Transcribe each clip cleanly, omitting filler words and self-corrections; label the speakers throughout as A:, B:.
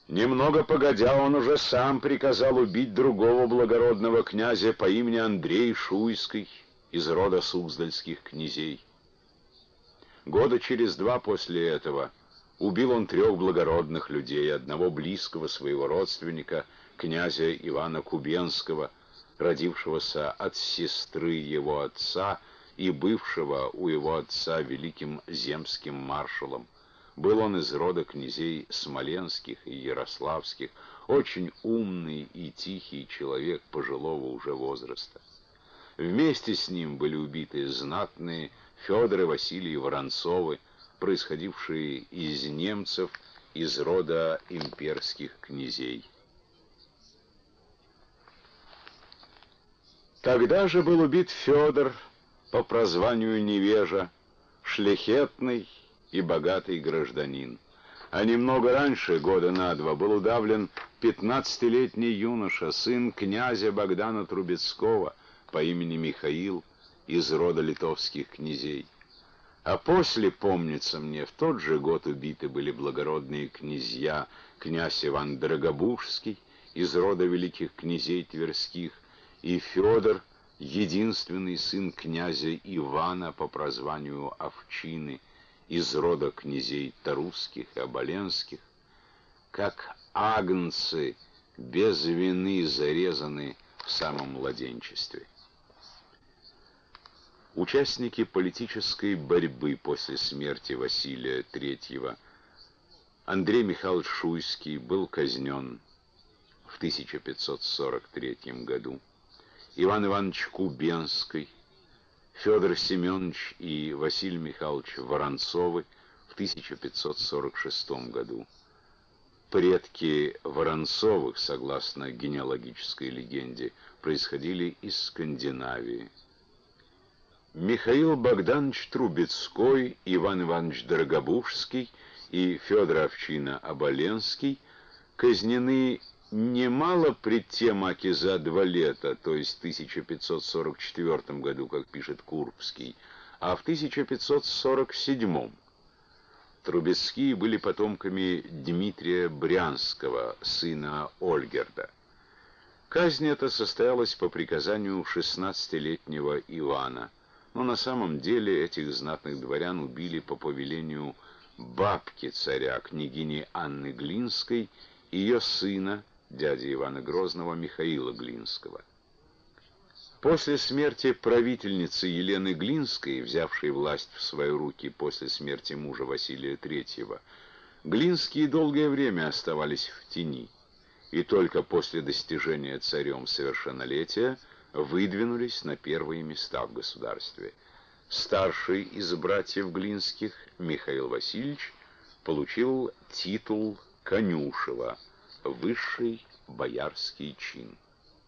A: Немного погодя, он уже сам приказал убить другого благородного князя по имени Андрей Шуйский из рода суздальских князей. Года через 2 после этого убил он 3 благородных людей, одного близкого своего родственника, князя Ивана Кубенского, родившегося от сестры его отца и бывшего у его отца великим земским маршалом. Был он из рода князей Смоленских и Ярославских, очень умный и тихий человек пожилого уже возраста. Вместе с ним были убиты знатные Федор и Василий Воронцовы, происходившие из немцев из рода имперских князей. Тогда же был убит Федор по прозванию Невежа, шляхетный и богатый гражданин. А немного раньше, года на 2, был удавлен 15-летний юноша, сын князя Богдана Трубецкого по имени Михаил из рода литовских князей. А после, помнится мне, в тот же год убиты были благородные князья, князь Иван Драгобужский из рода великих князей Тверских и Федор, единственный сын князя Ивана по прозванию Овчины из рода князей Тарусских и Оболенских, как агнцы без вины зарезаны в самом младенчестве. Участники политической борьбы после смерти Василия III Андрей Михайлович Шуйский был казнен в 1543 году. Иван Иванович Кубенский, Федор Семенович и Василий Михайлович Воронцовы в 1546 году. Предки Воронцовых, согласно генеалогической легенде, происходили из Скандинавии. Михаил Богданович Трубецкой, Иван Иванович Драгобужский и Федор Овчина Оболенский казнены немало пред тем, аки за 2 лета, то есть в 1544 году, как пишет Курбский, а в 1547. Трубецкие были потомками Дмитрия Брянского, сына Ольгерда. Казнь эта состоялась по приказанию 16-летнего Ивана, но на самом деле этих знатных дворян убили по повелению бабки царя, княгини Анны Глинской, и ее сына, дяди Ивана Грозного, Михаила Глинского. После смерти правительницы Елены Глинской, взявшей власть в свои руки после смерти мужа Василия III, Глинские долгое время оставались в тени, и только после достижения царем совершеннолетия выдвинулись на первые места в государстве. Старший из братьев Глинских, Михаил Васильевич, получил титул конюшева, высший боярский чин.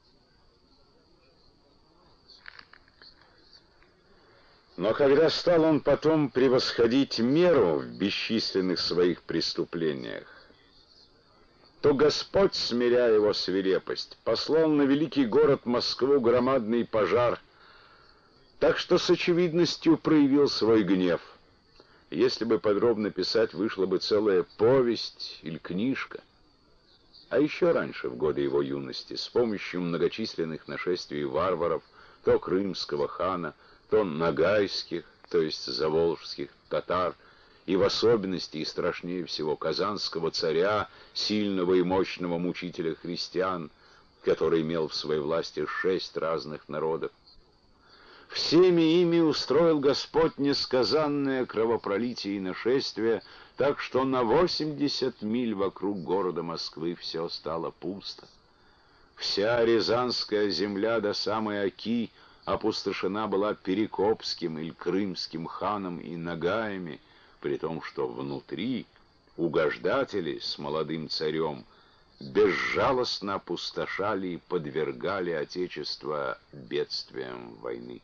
A: Но когда стал он потом превосходить меру в бесчисленных своих преступлениях, то Господь, смиряя его свирепость, послал на великий город Москву громадный пожар, так что с очевидностью проявил свой гнев. Если бы подробно писать, вышла бы целая повесть или книжка. А еще раньше, в годы его юности, с помощью многочисленных нашествий варваров, то крымского хана, то ногайских, то есть заволжских татар, и в особенности и страшнее всего казанского царя, сильного и мощного мучителя христиан, который имел в своей власти 6 разных народов. Всеми ими устроил Господь несказанное кровопролитие и нашествие, так что на 80 миль вокруг города Москвы все стало пусто. Вся Рязанская земля до самой Оки опустошена была Перекопским или Крымским ханом и нагаями, при том, что внутри угождатели с молодым царем безжалостно опустошали и подвергали отечество бедствиям войны.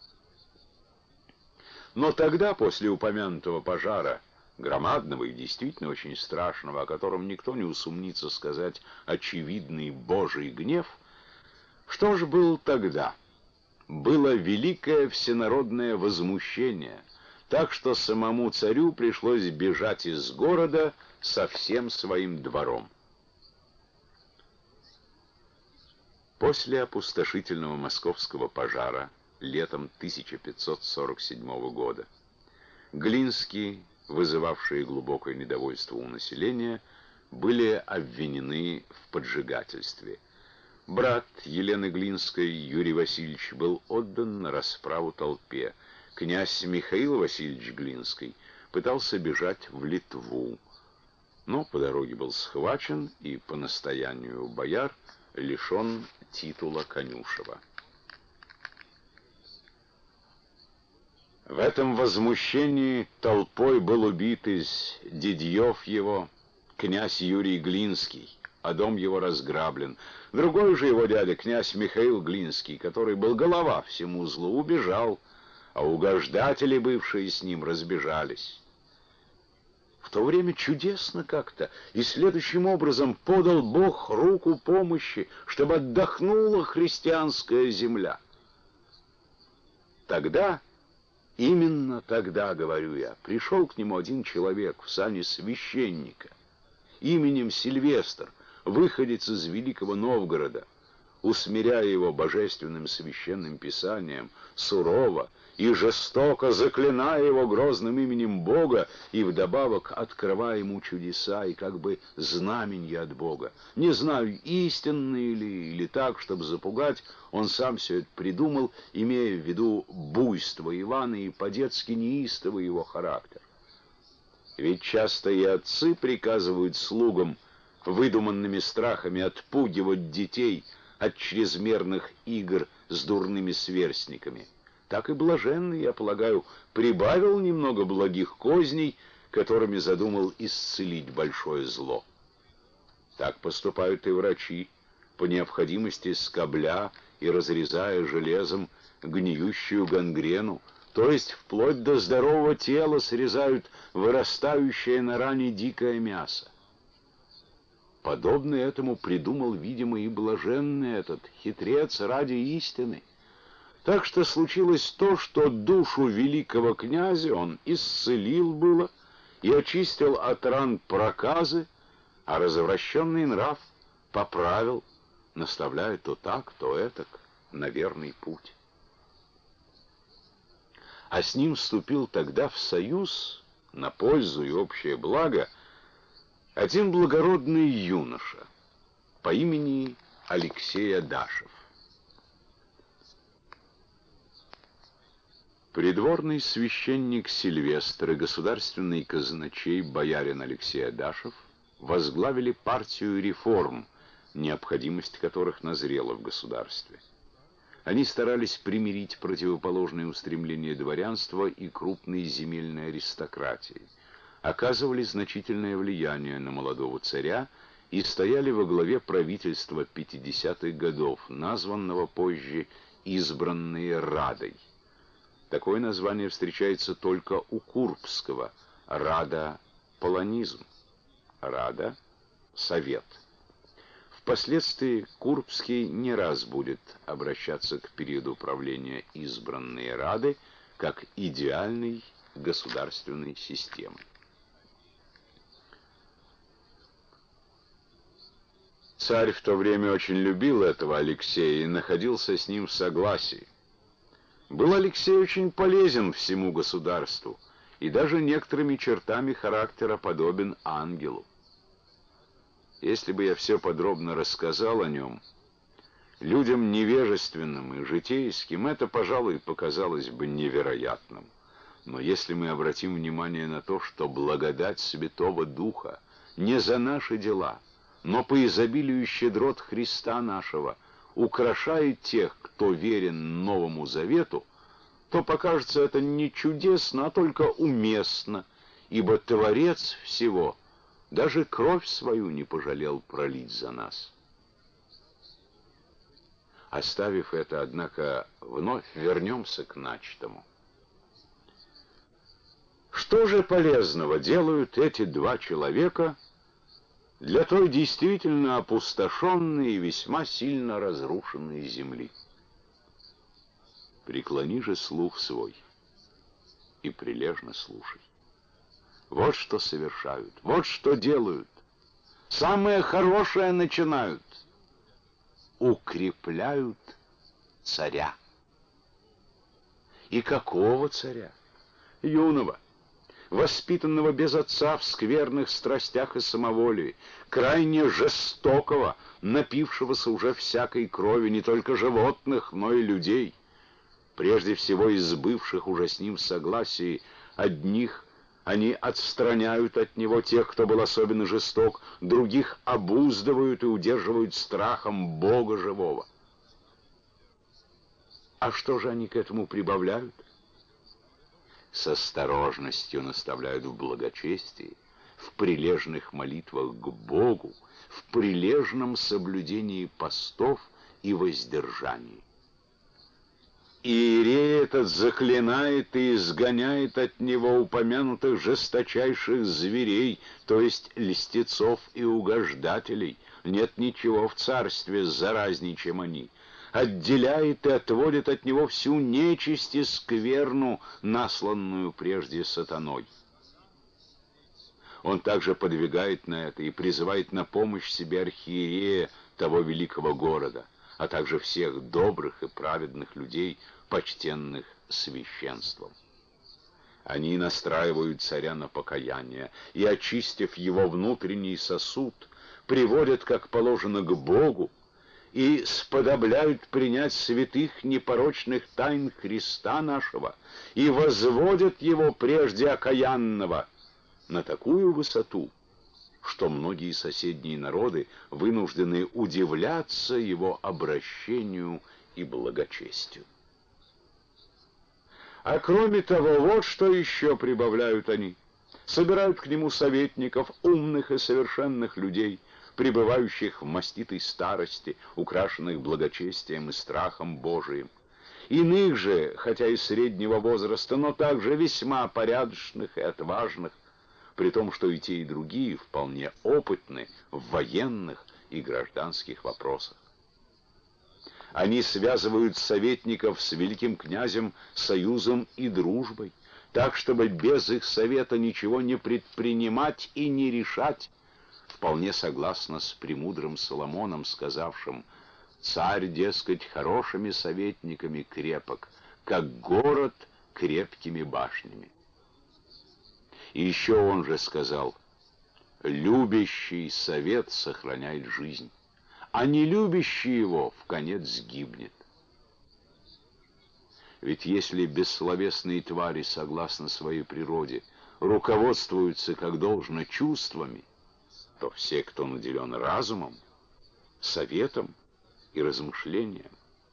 A: Но тогда, после упомянутого пожара, громадного и действительно очень страшного, о котором никто не усомнится сказать очевидный Божий гнев, что же было тогда? Было великое всенародное возмущение, так что самому царю пришлось бежать из города со всем своим двором. После опустошительного московского пожара летом 1547 года Глинские, вызывавшие глубокое недовольство у населения, были обвинены в поджигательстве. Брат Елены Глинской, Юрий Васильевич, был отдан на расправу толпе. Князь Михаил Васильевич Глинский пытался бежать в Литву, но по дороге был схвачен и по настоянию бояр лишен титула конюшева. В этом возмущении толпой был убит из дядьев его князь Юрий Глинский, а дом его разграблен. Другой же его дядя, князь Михаил Глинский, который был голова всему злу, убежал, а угождатели, бывшие с ним, разбежались. В то время чудесно как-то и следующим образом подал Бог руку помощи, чтобы отдохнула христианская земля. Тогда, именно тогда, говорю я, пришел к нему один человек в сане священника, именем Сильвестр, выходец из Великого Новгорода, усмиряя его божественным священным писанием, сурово и жестоко заклиная его грозным именем Бога и вдобавок открывая ему чудеса и как бы знаменья от Бога. Не знаю, истинные ли или так, чтобы запугать, он сам все это придумал, имея в виду буйство Ивана и по-детски неистовый его характер. Ведь часто и отцы приказывают слугам выдуманными страхами отпугивать детей от чрезмерных игр с дурными сверстниками. Так и блаженный, я полагаю, прибавил немного благих козней, которыми задумал исцелить большое зло. Так поступают и врачи, по необходимости скобля и разрезая железом гниющую гангрену, то есть вплоть до здорового тела срезают вырастающее на ране дикое мясо. Подобно этому придумал, видимо, и блаженный этот хитрец ради истины. Так что случилось то, что душу великого князя он исцелил было и очистил от ран проказы, а развращенный нрав поправил, наставляя то так, то этак на верный путь. А с ним вступил тогда в союз на пользу и общее благо один благородный юноша по имени Алексей Адашев. Придворный священник Сильвестр и государственный казначей боярин Алексей Адашев возглавили партию реформ, необходимость которых назрела в государстве. Они старались примирить противоположные устремления дворянства и крупной земельной аристократии, оказывали значительное влияние на молодого царя и стояли во главе правительства 50-х годов, названного позже «Избранные Радой». Такое название встречается только у Курбского. Рада — полонизм, Рада — совет. Впоследствии Курбский не раз будет обращаться к периоду правления избранной Рады как идеальной государственной системы. Царь в то время очень любил этого Алексея и находился с ним в согласии. Был Алексей очень полезен всему государству и даже некоторыми чертами характера подобен ангелу. Если бы я все подробно рассказал о нем, людям невежественным и житейским это, пожалуй, показалось бы невероятным. Но если мы обратим внимание на то, что благодать Святого Духа не за наши дела, но по изобилию щедрот Христа нашего украшает тех, кто верен Новому Завету, то покажется это не чудесно, а только уместно, ибо Творец всего даже кровь свою не пожалел пролить за нас. Оставив это, однако, вновь вернемся к начатому. Что же полезного делают эти два человека для той действительно опустошенной и весьма сильно разрушенной земли? Преклони же слух свой и прилежно слушай. Вот что совершают, вот что делают. Самое хорошее начинают. укрепляют царя. И какого царя? Юного, воспитанного без отца в скверных страстях и самоволии, крайне жестокого, напившегося уже всякой крови не только животных, но и людей, прежде всего из бывших уже с ним в согласии. Одних они отстраняют от него, тех, кто был особенно жесток, других обуздывают и удерживают страхом Бога живого. А что же они к этому прибавляют? С осторожностью наставляют в благочестии, в прилежных молитвах к Богу, в прилежном соблюдении постов и воздержании. Иерей этот заклинает и изгоняет от него упомянутых жесточайших зверей, то есть льстецов и угождателей. Нет ничего в царстве заразней, чем они. Отделяет и отводит от него всю нечисть и скверну, насланную прежде сатаной. Он также подвигает на это и призывает на помощь себе архиерея того великого города, а также всех добрых и праведных людей, почтенных священством. Они настраивают царя на покаяние и, очистив его внутренний сосуд, приводят, как положено, к Богу и сподобляют принять святых непорочных тайн Христа нашего и возводят его прежде окаянного на такую высоту, что многие соседние народы вынуждены удивляться его обращению и благочестию. А кроме того, вот что еще прибавляют они. Собирают к нему советников, умных и совершенных людей, пребывающих в маститой старости, украшенных благочестием и страхом Божиим. Иных же, хотя и среднего возраста, но также весьма порядочных и отважных, при том, что и те, и другие вполне опытны в военных и гражданских вопросах. Они связывают советников с великим князем союзом и дружбой, так, чтобы без их совета ничего не предпринимать и не решать, вполне согласно с премудрым Соломоном, сказавшим: «Царь, дескать, хорошими советниками крепок, как город крепкими башнями». И еще он же сказал: «Любящий совет сохраняет жизнь, а не любящий его вконец сгибнет». Ведь если бессловесные твари, согласно своей природе, руководствуются как должно чувствами, то все, кто наделен разумом, советом и размышлением.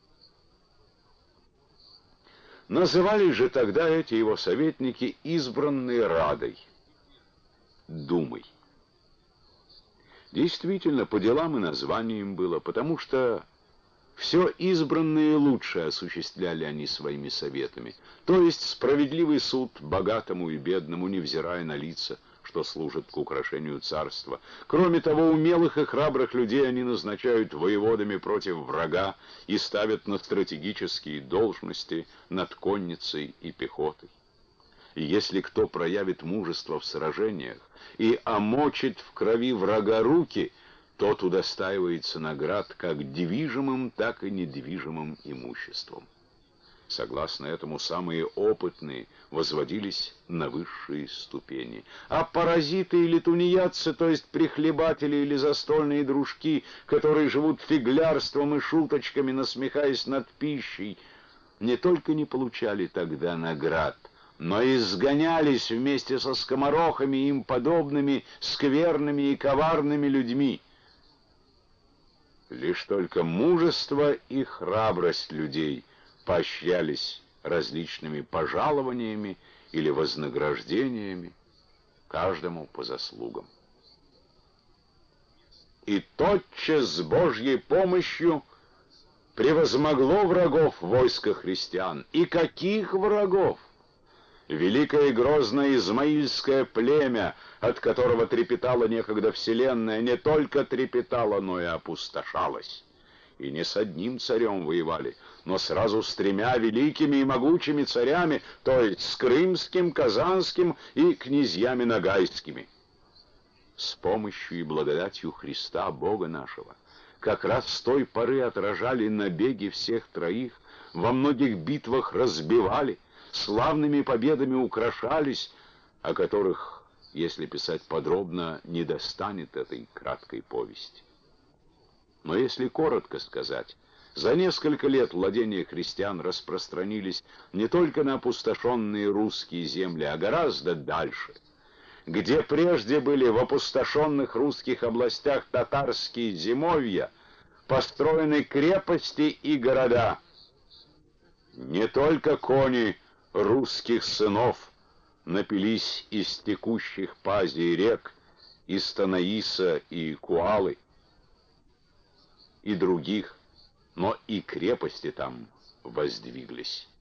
A: Называли же тогда эти его советники избранные Радой, Думой. Действительно, по делам и название им было, потому что все избранные лучше осуществляли они своими советами, то есть справедливый суд богатому и бедному, невзирая на лица, что служат к украшению царства. Кроме того, умелых и храбрых людей они назначают воеводами против врага и ставят на стратегические должности над конницей и пехотой. И если кто проявит мужество в сражениях и омочит в крови врага руки, тот удостаивается наград как движимым, так и недвижимым имуществом. Согласно этому, самые опытные возводились на высшие ступени, а паразиты или тунеядцы, то есть прихлебатели или застольные дружки, которые живут фиглярством и шуточками, насмехаясь над пищей, не только не получали тогда наград, но изгонялись вместе со скоморохами и им подобными скверными и коварными людьми. Лишь только мужество и храбрость людей поощрялись различными пожалованиями или вознаграждениями, каждому по заслугам. И тотчас с Божьей помощью превозмогло врагов войска христиан. И каких врагов? Великое и грозное измаильское племя, от которого трепетала некогда вселенная, не только трепетала, но и опустошалась. И не с одним царем воевали, но сразу с тремя великими и могучими царями, то есть с крымским, казанским и князьями ногайскими. С помощью и благодатью Христа, Бога нашего, как раз с той поры отражали набеги всех троих, во многих битвах разбивали, славными победами украшались, о которых, если писать подробно, не достанет этой краткой повести. Но если коротко сказать, за несколько лет владения христиан распространились не только на опустошенные русские земли, а гораздо дальше, где прежде были в опустошенных русских областях татарские зимовья, построены крепости и города. Не только кони русских сынов напились из текущих по Азии рек, из Танаиса и Куалы, и других, но и крепости там воздвиглись.